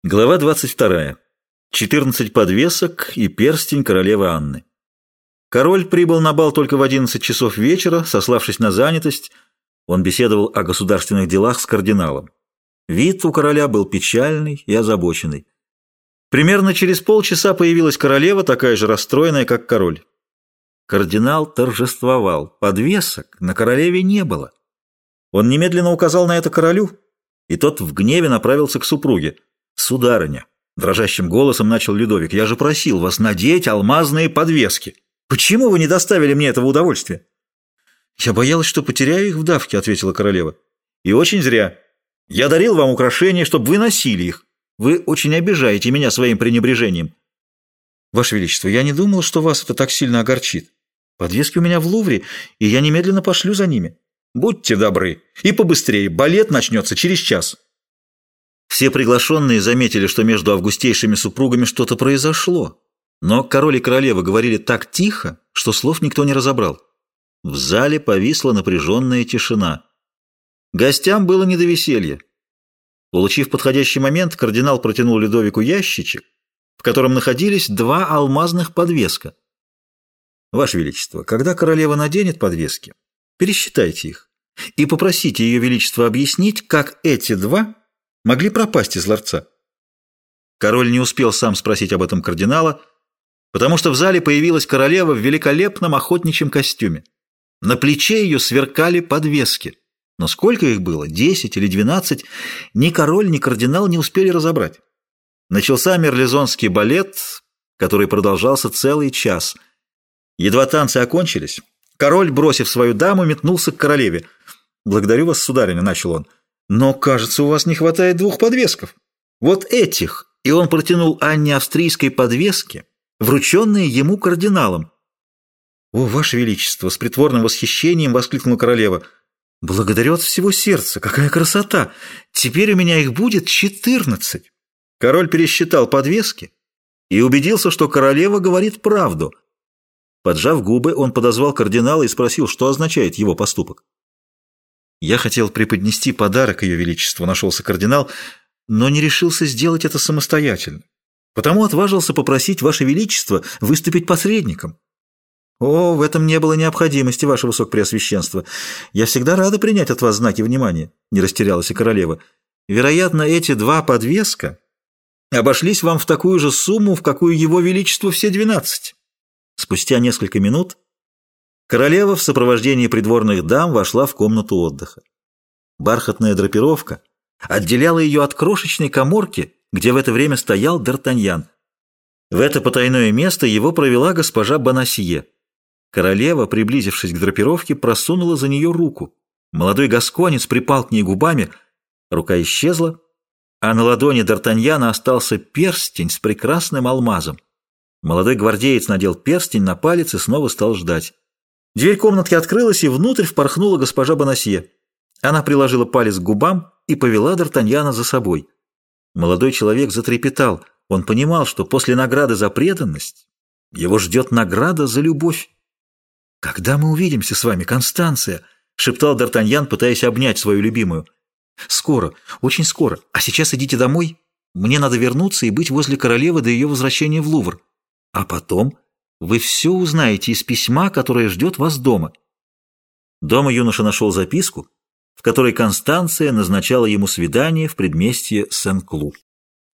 Глава 22. 14 подвесок и перстень королевы Анны. Король прибыл на бал только в 11 часов вечера, сославшись на занятость. Он беседовал о государственных делах с кардиналом. Вид у короля был печальный и озабоченный. Примерно через полчаса появилась королева, такая же расстроенная, как король. Кардинал торжествовал. Подвесок на королеве не было. Он немедленно указал на это королю, и тот в гневе направился к супруге. «Сударыня», — дрожащим голосом начал Людовик, — «я же просил вас надеть алмазные подвески. Почему вы не доставили мне этого удовольствия?» «Я боялась, что потеряю их в давке», — ответила королева. «И очень зря. Я дарил вам украшения, чтобы вы носили их. Вы очень обижаете меня своим пренебрежением». «Ваше Величество, я не думал, что вас это так сильно огорчит. Подвески у меня в Лувре, и я немедленно пошлю за ними». «Будьте добры. И побыстрее. Балет начнется через час». Все приглашенные заметили, что между августейшими супругами что-то произошло. Но король и королева говорили так тихо, что слов никто не разобрал. В зале повисла напряженная тишина. Гостям было не до веселья. Улучив подходящий момент, кардинал протянул Людовику ящичек, в котором находились 2 алмазных подвеска. «Ваше Величество, когда королева наденет подвески, пересчитайте их и попросите Ее Величество объяснить, как эти 2 могли пропасть из ларца». Король не успел сам спросить об этом кардинала, потому что в зале появилась королева в великолепном охотничьем костюме. На плече ее сверкали подвески. Но сколько их было, 10 или 12, ни король, ни кардинал не успели разобрать. Начался мерлезонский балет, который продолжался целый час. Едва танцы окончились, король, бросив свою даму, метнулся к королеве. «Благодарю вас, сударыня», — начал он. «Но, кажется, у вас не хватает 2 подвесков. Вот этих!» И он протянул Анне австрийской подвески, врученные ему кардиналом. «О, Ваше Величество!» — с притворным восхищением воскликнула королева. «Благодарю от всего сердца! Какая красота! Теперь у меня их будет 14!» Король пересчитал подвески и убедился, что королева говорит правду. Поджав губы, он подозвал кардинала и спросил, что означает его поступок. «Я хотел преподнести подарок Ее Величеству», — нашелся кардинал, «но не решился сделать это самостоятельно. Потому отважился попросить Ваше Величество выступить посредником». «О, в этом не было необходимости, Ваше Высокопреосвященство. Я всегда рада принять от вас знаки внимания», — не растерялась и королева. «Вероятно, эти 2 подвеска обошлись вам в такую же сумму, в какую Его Величество все 12». Спустя несколько минут королева в сопровождении придворных дам вошла в комнату отдыха. Бархатная драпировка отделяла ее от крошечной каморки, где в это время стоял Д'Артаньян. В это потайное место его провела госпожа Бонасье. Королева, приблизившись к драпировке, просунула за нее руку. Молодой гасконец припал к ней губами, рука исчезла, а на ладони Д'Артаньяна остался перстень с прекрасным алмазом. Молодой гвардеец надел перстень на палец и снова стал ждать. Дверь комнатки открылась, и внутрь впорхнула госпожа Бонасье. Она приложила палец к губам и повела Д'Артаньяна за собой. Молодой человек затрепетал. Он понимал, что после награды за преданность его ждет награда за любовь. «Когда мы увидимся с вами, Констанция?» — шептал Д'Артаньян, пытаясь обнять свою любимую. «Скоро, очень скоро. А сейчас идите домой. Мне надо вернуться и быть возле королевы до ее возвращения в Лувр. А потом вы все узнаете из письма, которое ждет вас дома». Дома юноша нашел записку, в которой Констанция назначала ему свидание в предместье Сен-Клу.